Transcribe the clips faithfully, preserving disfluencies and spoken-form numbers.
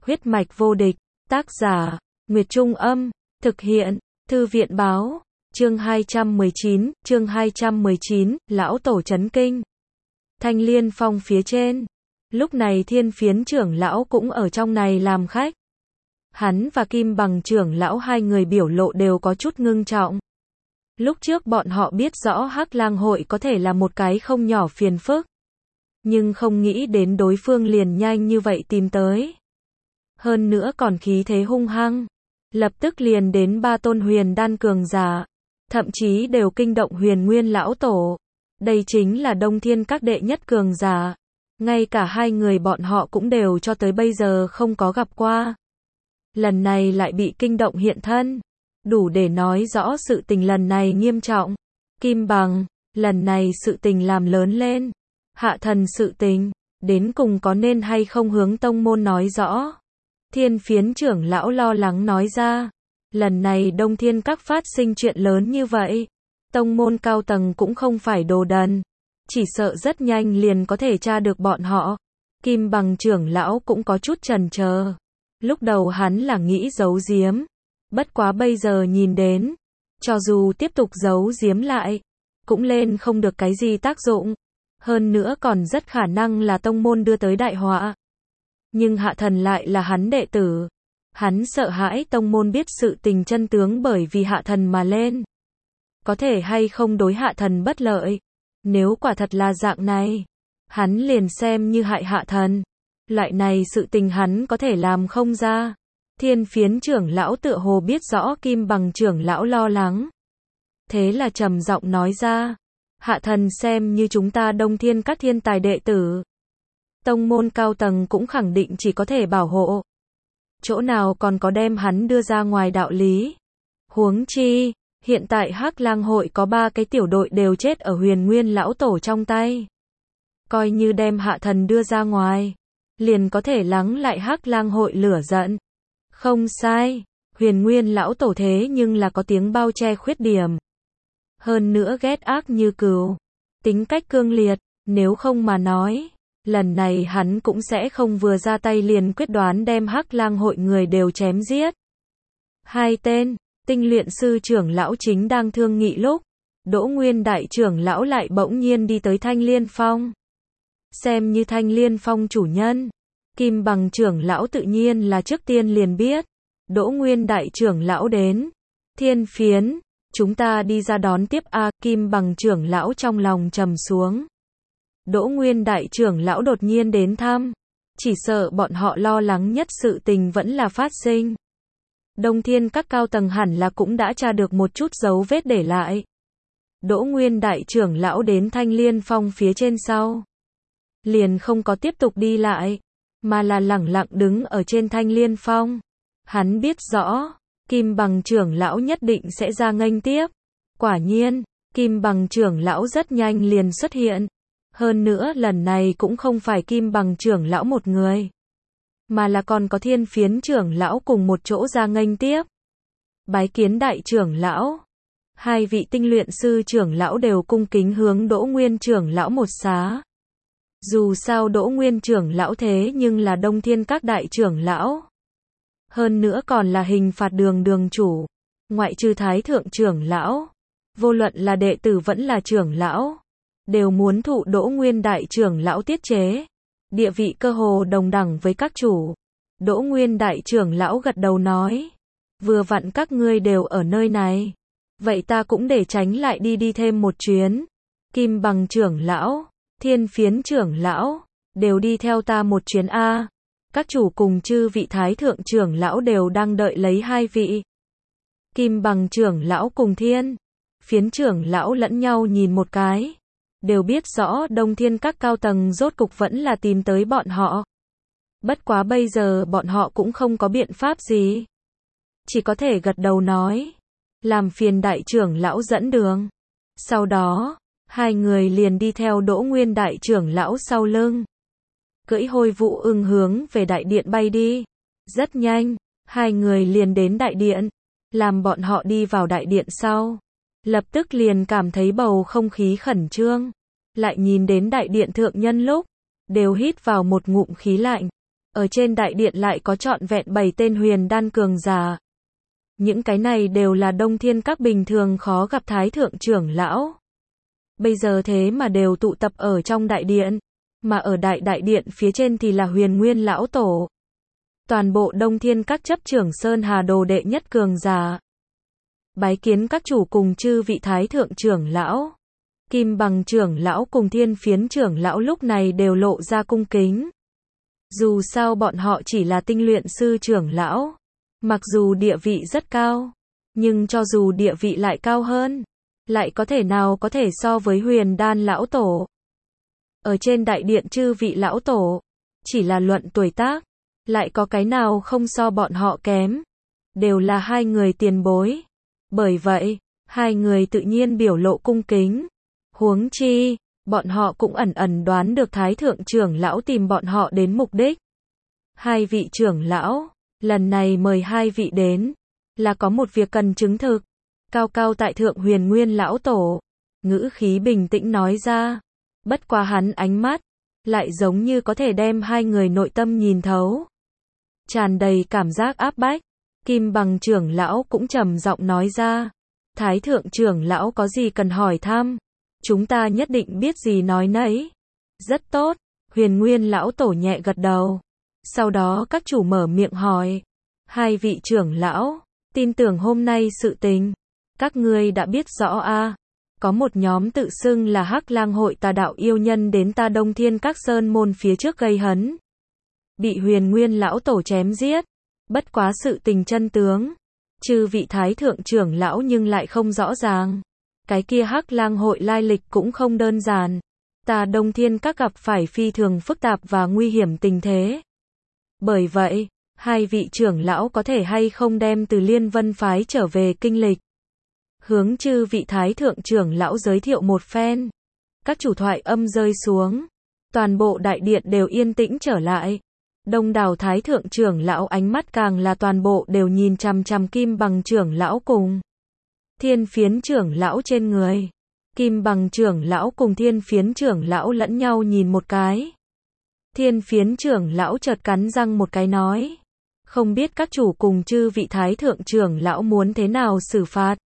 Huyết mạch vô địch, tác giả, Nguyệt Trung Âm, thực hiện, Thư viện Báo, chương hai trăm mười chín, chương hai trăm mười chín, lão tổ chấn kinh. Thanh Liên Phong phía trên, lúc này Thiên Phiến trưởng lão cũng ở trong này làm khách. Hắn và Kim Bằng trưởng lão hai người biểu lộ đều có chút ngưng trọng. Lúc trước bọn họ biết rõ Hắc Lang hội có thể là một cái không nhỏ phiền phức, nhưng không nghĩ đến đối phương liền nhanh như vậy tìm tới. Hơn nữa còn khí thế hung hăng, lập tức liền đến ba tôn huyền đan cường giả, thậm chí đều kinh động Huyền Nguyên lão tổ. Đây chính là Đông Thiên các đệ nhất cường giả, ngay cả hai người bọn họ cũng đều cho tới bây giờ không có gặp qua. Lần này lại bị kinh động hiện thân, đủ để nói rõ sự tình lần này nghiêm trọng. Kim Bằng, lần này sự tình làm lớn lên, hạ thần sự tình, đến cùng có nên hay không hướng tông môn nói rõ. Thiên Phiến trưởng lão lo lắng nói ra, lần này Đông Thiên các phát sinh chuyện lớn như vậy, tông môn cao tầng cũng không phải đồ đần, chỉ sợ rất nhanh liền có thể tra được bọn họ. Kim Bằng trưởng lão cũng có chút chần chờ, lúc đầu hắn là nghĩ giấu giếm, bất quá bây giờ nhìn đến, cho dù tiếp tục giấu giếm lại, cũng lên không được cái gì tác dụng, hơn nữa còn rất khả năng là tông môn đưa tới đại họa. Nhưng hạ thần lại là hắn đệ tử, hắn sợ hãi tông môn biết sự tình chân tướng bởi vì hạ thần mà lên, có thể hay không đối hạ thần bất lợi. Nếu quả thật là dạng này, hắn liền xem như hại hạ thần, loại này sự tình hắn có thể làm không ra. Thiên Phiến trưởng lão tựa hồ biết rõ Kim Bằng trưởng lão lo lắng, thế là trầm giọng nói ra, hạ thần xem như chúng ta Đông Thiên các thiên tài đệ tử, tông môn cao tầng cũng khẳng định chỉ có thể bảo hộ, chỗ nào còn có đem hắn đưa ra ngoài đạo lý. Huống chi, hiện tại Hắc Lang hội có ba cái tiểu đội đều chết ở Huyền Nguyên lão tổ trong tay, coi như đem hạ thần đưa ra ngoài, liền có thể lắng lại Hắc Lang hội lửa giận. Không sai, Huyền Nguyên lão tổ thế nhưng là có tiếng bao che khuyết điểm, hơn nữa ghét ác như cừu, tính cách cương liệt, nếu không mà nói, lần này hắn cũng sẽ không vừa ra tay liền quyết đoán đem Hắc Lang hội người đều chém giết. Hai tên, tinh luyện sư trưởng lão chính đang thương nghị lúc, Đỗ Nguyên đại trưởng lão lại bỗng nhiên đi tới Thanh Liên Phong. Xem như Thanh Liên Phong chủ nhân, Kim Bằng trưởng lão tự nhiên là trước tiên liền biết, Đỗ Nguyên đại trưởng lão đến. Thiên Phiến, chúng ta đi ra đón tiếp a. Kim Bằng trưởng lão trong lòng trầm xuống. Đỗ Nguyên đại trưởng lão đột nhiên đến thăm, chỉ sợ bọn họ lo lắng nhất sự tình vẫn là phát sinh. Đông Thiên các cao tầng hẳn là cũng đã tra được một chút dấu vết để lại. Đỗ Nguyên đại trưởng lão đến Thanh Liên Phong phía trên sau, liền không có tiếp tục đi lại, mà là lẳng lặng đứng ở trên Thanh Liên Phong. Hắn biết rõ, Kim Bằng trưởng lão nhất định sẽ ra nghênh tiếp. Quả nhiên, Kim Bằng trưởng lão rất nhanh liền xuất hiện. Hơn nữa lần này cũng không phải Kim Bằng trưởng lão một người, mà là còn có Thiên Phiến trưởng lão cùng một chỗ ra nghênh tiếp. Bái kiến đại trưởng lão. Hai vị tinh luyện sư trưởng lão đều cung kính hướng Đỗ Nguyên trưởng lão một xá. Dù sao Đỗ Nguyên trưởng lão thế nhưng là Đông Thiên các đại trưởng lão, hơn nữa còn là hình phạt đường đường chủ, ngoại trừ thái thượng trưởng lão, vô luận là đệ tử vẫn là trưởng lão, đều muốn thụ Đỗ Nguyên đại trưởng lão tiết chế, địa vị cơ hồ đồng đẳng với các chủ. Đỗ Nguyên đại trưởng lão gật đầu nói, vừa vặn các ngươi đều ở nơi này, vậy ta cũng để tránh lại đi đi thêm một chuyến. Kim Bằng trưởng lão, Thiên Phiến trưởng lão, đều đi theo ta một chuyến a. Các chủ cùng chư vị thái thượng trưởng lão đều đang đợi lấy hai vị. Kim Bằng trưởng lão cùng Thiên Phiến trưởng lão lẫn nhau nhìn một cái, đều biết rõ Đông Thiên các cao tầng rốt cục vẫn là tìm tới bọn họ. Bất quá bây giờ bọn họ cũng không có biện pháp gì, chỉ có thể gật đầu nói, làm phiền đại trưởng lão dẫn đường. Sau đó, hai người liền đi theo Đỗ Nguyên đại trưởng lão sau lưng, cưỡi Hôi Vũ Ưng hướng về đại điện bay đi. Rất nhanh, hai người liền đến đại điện, làm bọn họ đi vào đại điện sau, lập tức liền cảm thấy bầu không khí khẩn trương, lại nhìn đến đại điện thượng nhân lúc, đều hít vào một ngụm khí lạnh. Ở trên đại điện lại có trọn vẹn bảy tên huyền đan cường giả. Những cái này đều là Đông Thiên Các bình thường khó gặp thái thượng trưởng lão. Bây giờ thế mà đều tụ tập ở trong đại điện. Mà ở đại đại điện phía trên thì là Huyền Nguyên lão tổ. Toàn bộ Đông Thiên Các chấp trưởng Sơn Hà đồ đệ nhất cường giả. Bái kiến các chủ cùng chư vị thái thượng trưởng lão. Kim Bằng trưởng lão cùng Thiên Phiến trưởng lão lúc này đều lộ ra cung kính. Dù sao bọn họ chỉ là tinh luyện sư trưởng lão. Mặc dù địa vị rất cao. Nhưng cho dù địa vị lại cao hơn. Lại có thể nào có thể so với huyền đan lão tổ. Ở trên đại điện chư vị lão tổ. Chỉ là luận tuổi tác. Lại có cái nào không so bọn họ kém. Đều là hai người tiền bối. Bởi vậy, hai người tự nhiên biểu lộ cung kính. Huống chi, bọn họ cũng ẩn ẩn đoán được thái thượng trưởng lão tìm bọn họ đến mục đích. Hai vị trưởng lão, lần này mời hai vị đến, là có một việc cần chứng thực. Cao cao tại thượng Huyền Nguyên lão tổ, ngữ khí bình tĩnh nói ra. Bất quá hắn ánh mắt, lại giống như có thể đem hai người nội tâm nhìn thấu. Tràn đầy cảm giác áp bách. Kim Bằng trưởng lão cũng trầm giọng nói ra. Thái thượng trưởng lão có gì cần hỏi thăm? Chúng ta nhất định biết gì nói nấy. Rất tốt. Huyền Nguyên lão tổ nhẹ gật đầu. Sau đó các chủ mở miệng hỏi. Hai vị trưởng lão, tin tưởng hôm nay sự tình. Các ngươi đã biết rõ a. Có một nhóm tự xưng là Hắc Lang hội tà đạo yêu nhân đến ta Đông Thiên Các sơn môn phía trước gây hấn. Bị Huyền Nguyên lão tổ chém giết. Bất quá sự tình chân tướng. Chư vị thái thượng trưởng lão nhưng lại không rõ ràng. Cái kia Hắc Lang hội lai lịch cũng không đơn giản. Ta Đông Thiên Các gặp phải phi thường phức tạp và nguy hiểm tình thế. Bởi vậy, hai vị trưởng lão có thể hay không đem từ Liên Vân phái trở về kinh lịch. Hướng chư vị thái thượng trưởng lão giới thiệu một phen. Các chủ thoại âm rơi xuống. Toàn bộ đại điện đều yên tĩnh trở lại. Đông đảo thái thượng trưởng lão ánh mắt càng là toàn bộ đều nhìn chằm chằm Kim Bằng trưởng lão cùng Thiên Phiến trưởng lão trên người. Kim Bằng trưởng lão cùng Thiên Phiến trưởng lão lẫn nhau nhìn một cái. Thiên Phiến trưởng lão chợt cắn răng một cái nói. Không biết các chủ cùng chư vị thái thượng trưởng lão muốn thế nào xử phạt.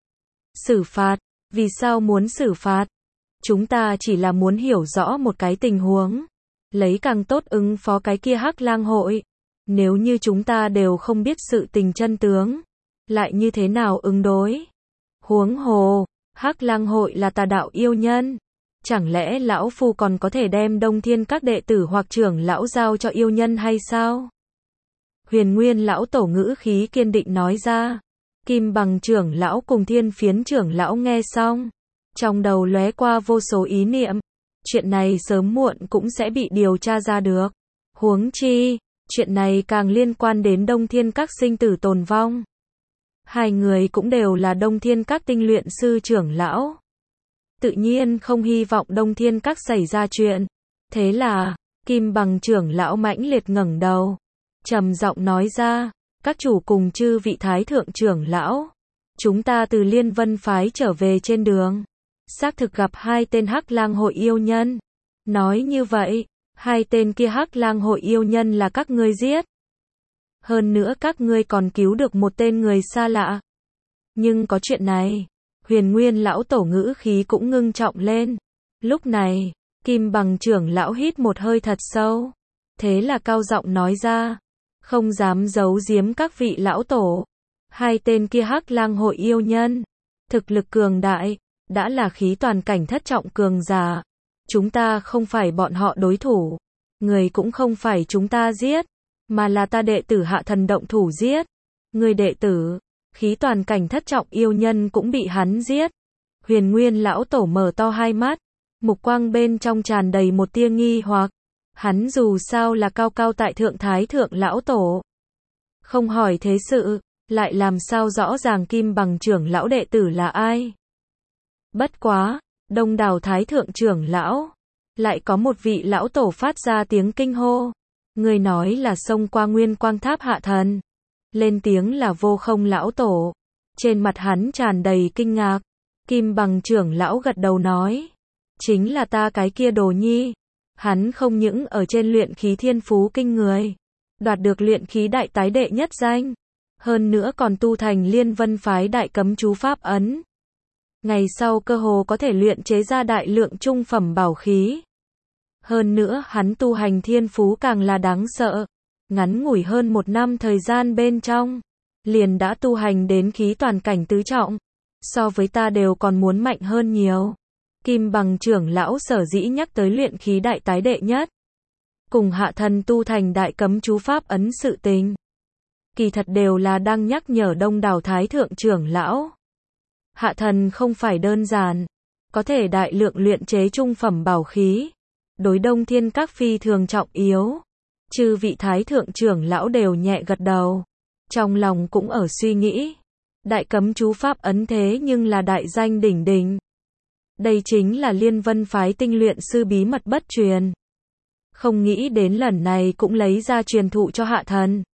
Xử phạt? Vì sao muốn xử phạt? Chúng ta chỉ là muốn hiểu rõ một cái tình huống. Lấy càng tốt ứng phó cái kia Hắc Lang hội. Nếu như chúng ta đều không biết sự tình chân tướng, lại như thế nào ứng đối? Huống hồ, Hắc Lang hội là tà đạo yêu nhân. Chẳng lẽ lão phu còn có thể đem Đông Thiên Các đệ tử hoặc trưởng lão giao cho yêu nhân hay sao? Huyền Nguyên lão tổ ngữ khí kiên định nói ra. Kim Bằng trưởng lão cùng Thiên Phiến trưởng lão nghe xong. Trong đầu lóe qua vô số ý niệm. Chuyện này sớm muộn cũng sẽ bị điều tra ra được. Huống chi, chuyện này càng liên quan đến Đông Thiên Các sinh tử tồn vong. Hai người cũng đều là Đông Thiên Các tinh luyện sư trưởng lão. Tự nhiên không hy vọng Đông Thiên Các xảy ra chuyện. Thế là, Kim Bằng trưởng lão mãnh liệt ngẩng đầu. Trầm giọng nói ra, các chủ cùng chư vị thái thượng trưởng lão. Chúng ta từ Liên Vân phái trở về trên đường. Xác thực gặp hai tên Hắc Lang hội yêu nhân. Nói như vậy, hai tên kia Hắc Lang hội yêu nhân là các ngươi giết. Hơn nữa các ngươi còn cứu được một tên người xa lạ. Nhưng có chuyện này, Huyền Nguyên lão tổ ngữ khí cũng ngưng trọng lên. Lúc này, Kim Bằng trưởng lão hít một hơi thật sâu. Thế là cao giọng nói ra, không dám giấu giếm các vị lão tổ. Hai tên kia Hắc Lang hội yêu nhân, thực lực cường đại, đã là khí toàn cảnh thất trọng cường giả. Chúng ta không phải bọn họ đối thủ. Người cũng không phải chúng ta giết, mà là ta đệ tử Hạ Thần động thủ giết. Người đệ tử, khí toàn cảnh thất trọng yêu nhân cũng bị hắn giết. Huyền Nguyên lão tổ mở to hai mắt, mục quang bên trong tràn đầy một tia nghi hoặc. Hắn dù sao là cao cao tại thượng thái thượng lão tổ. Không hỏi thế sự, lại làm sao rõ ràng Kim Bằng trưởng lão đệ tử là ai. Bất quá, đông đảo thái thượng trưởng lão, lại có một vị lão tổ phát ra tiếng kinh hô. Người nói là xông qua Nguyên Quang Tháp Hạ Thần. Lên tiếng là Vô Không lão tổ. Trên mặt hắn tràn đầy kinh ngạc. Kim Bằng trưởng lão gật đầu nói. Chính là ta cái kia đồ nhi. Hắn không những ở trên luyện khí thiên phú kinh người, đoạt được luyện khí đại tái đệ nhất danh. Hơn nữa còn tu thành Liên Vân phái đại cấm chú pháp ấn. Ngày sau cơ hồ có thể luyện chế ra đại lượng trung phẩm bảo khí. Hơn nữa hắn tu hành thiên phú càng là đáng sợ. Ngắn ngủi hơn một năm thời gian bên trong, liền đã tu hành đến khí toàn cảnh tứ trọng. So với ta đều còn muốn mạnh hơn nhiều. Kim Bằng trưởng lão sở dĩ nhắc tới luyện khí đại tái đệ nhất. Cùng hạ thần tu thành đại cấm chú pháp ấn sự tình. Kỳ thật đều là đang nhắc nhở đông đảo thái thượng trưởng lão. Hạ thần không phải đơn giản. Có thể đại lượng luyện chế trung phẩm bảo khí. Đối Đông Thiên Các phi thường trọng yếu. Chư vị thái thượng trưởng lão đều nhẹ gật đầu. Trong lòng cũng ở suy nghĩ. Đại cấm chú pháp ấn thế nhưng là đại danh đỉnh đỉnh. Đây chính là Liên Vân phái tinh luyện sư bí mật bất truyền. Không nghĩ đến lần này cũng lấy ra truyền thụ cho hạ thần.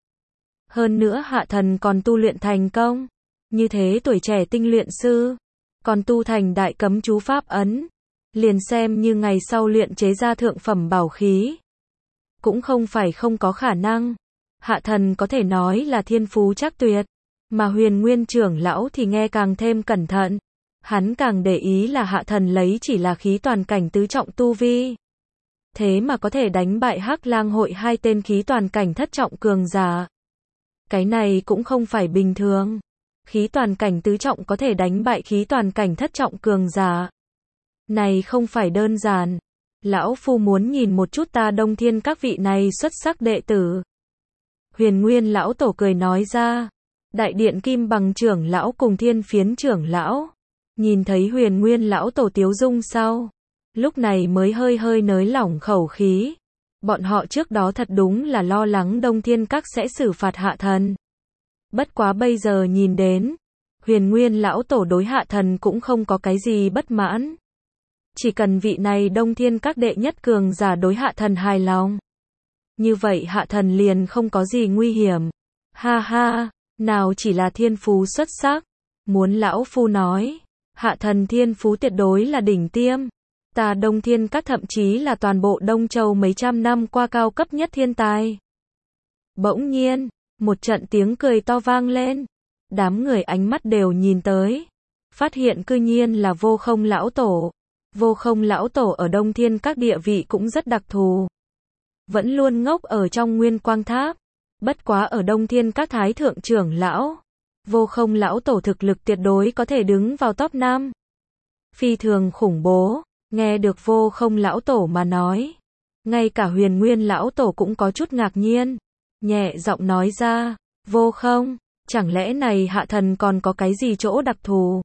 Hơn nữa hạ thần còn tu luyện thành công. Như thế tuổi trẻ tinh luyện sư. Còn tu thành đại cấm chú pháp ấn. Liền xem như ngày sau luyện chế ra thượng phẩm bảo khí. Cũng không phải không có khả năng. Hạ thần có thể nói là thiên phú chắc tuyệt. Mà Huyền Nguyên trưởng lão thì nghe càng thêm cẩn thận. Hắn càng để ý là hạ thần lấy chỉ là khí toàn cảnh tứ trọng tu vi. Thế mà có thể đánh bại Hắc Lang hội hai tên khí toàn cảnh thất trọng cường giả. Cái này cũng không phải bình thường. Khí toàn cảnh tứ trọng có thể đánh bại khí toàn cảnh thất trọng cường giả. Này không phải đơn giản. Lão phu muốn nhìn một chút ta Đông Thiên các vị này xuất sắc đệ tử. Huyền Nguyên lão tổ cười nói ra. Đại điện Kim Bằng trưởng lão cùng Thiên Phiến trưởng lão. Nhìn thấy Huyền Nguyên lão tổ tiếu dung sau. Lúc này mới hơi hơi nới lỏng khẩu khí. Bọn họ trước đó thật đúng là lo lắng Đông Thiên Các sẽ xử phạt hạ thần. Bất quá bây giờ nhìn đến. Huyền Nguyên lão tổ đối hạ thần cũng không có cái gì bất mãn. Chỉ cần vị này Đông Thiên Các đệ nhất cường giả đối hạ thần hài lòng. Như vậy hạ thần liền không có gì nguy hiểm. Ha ha, nào chỉ là thiên phú xuất sắc. Muốn lão phu nói. Hạ thần thiên phú tuyệt đối là đỉnh tiêm. Ta Đông Thiên Các thậm chí là toàn bộ Đông Châu mấy trăm năm qua cao cấp nhất thiên tài. Bỗng nhiên, một trận tiếng cười to vang lên. Đám người ánh mắt đều nhìn tới. Phát hiện cư nhiên là Vô Không lão tổ. Vô Không lão tổ ở Đông Thiên Các địa vị cũng rất đặc thù. Vẫn luôn ngốc ở trong Nguyên Quang Tháp. Bất quá ở Đông Thiên Các thái thượng trưởng lão. Vô Không lão tổ thực lực tuyệt đối có thể đứng vào top năm. Phi thường khủng bố. Nghe được Vô Không lão tổ mà nói. Ngay cả Huyền Nguyên lão tổ cũng có chút ngạc nhiên. Nhẹ giọng nói ra. Vô Không, chẳng lẽ này hạ thần còn có cái gì chỗ đặc thù?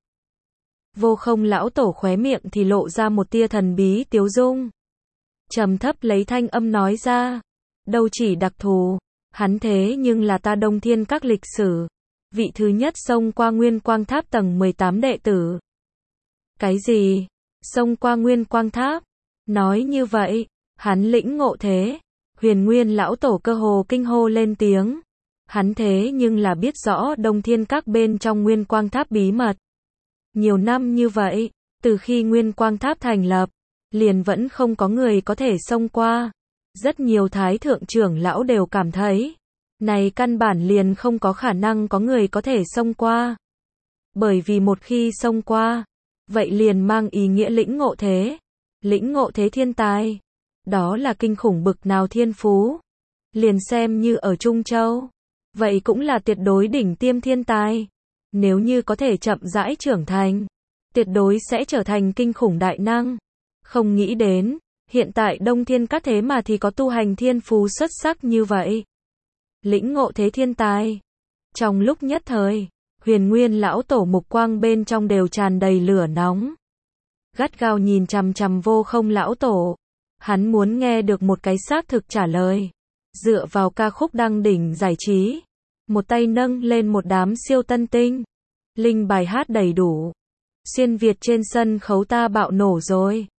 Vô Không lão tổ khóe miệng thì lộ ra một tia thần bí tiếu dung. Trầm thấp lấy thanh âm nói ra. Đâu chỉ đặc thù. Hắn thế nhưng là ta Đông Thiên Các lịch sử. Vị thứ nhất xông qua Nguyên Quang Tháp tầng mười tám đệ tử. Cái gì? Xông qua Nguyên Quang Tháp? Nói như vậy, hắn lĩnh ngộ thế. Huyền Nguyên lão tổ cơ hồ kinh hô lên tiếng. Hắn thế nhưng là biết rõ Đông Thiên Các bên trong Nguyên Quang Tháp bí mật. Nhiều năm như vậy, từ khi Nguyên Quang Tháp thành lập, liền vẫn không có người có thể xông qua. Rất nhiều thái thượng trưởng lão đều cảm thấy, này căn bản liền không có khả năng có người có thể xông qua. Bởi vì một khi xông qua, vậy liền mang ý nghĩa lĩnh ngộ thế. Lĩnh ngộ thế thiên tài. Đó là kinh khủng bực nào thiên phú. Liền xem như ở Trung Châu. Vậy cũng là tuyệt đối đỉnh tiêm thiên tài. Nếu như có thể chậm rãi trưởng thành, tuyệt đối sẽ trở thành kinh khủng đại năng. Không nghĩ đến, hiện tại Đông Thiên Các thế mà thì có tu hành thiên phú xuất sắc như vậy. Lĩnh ngộ thế thiên tài. Trong lúc nhất thời, Huyền Nguyên lão tổ mục quang bên trong đều tràn đầy lửa nóng. Gắt gao nhìn chằm chằm Vô Không lão tổ. Hắn muốn nghe được một cái xác thực trả lời. Dựa vào ca khúc đăng đỉnh giải trí. Một tay nâng lên một đám siêu tân tinh. Linh bài hát đầy đủ. Xuyên Việt trên sân khấu ta bạo nổ rồi.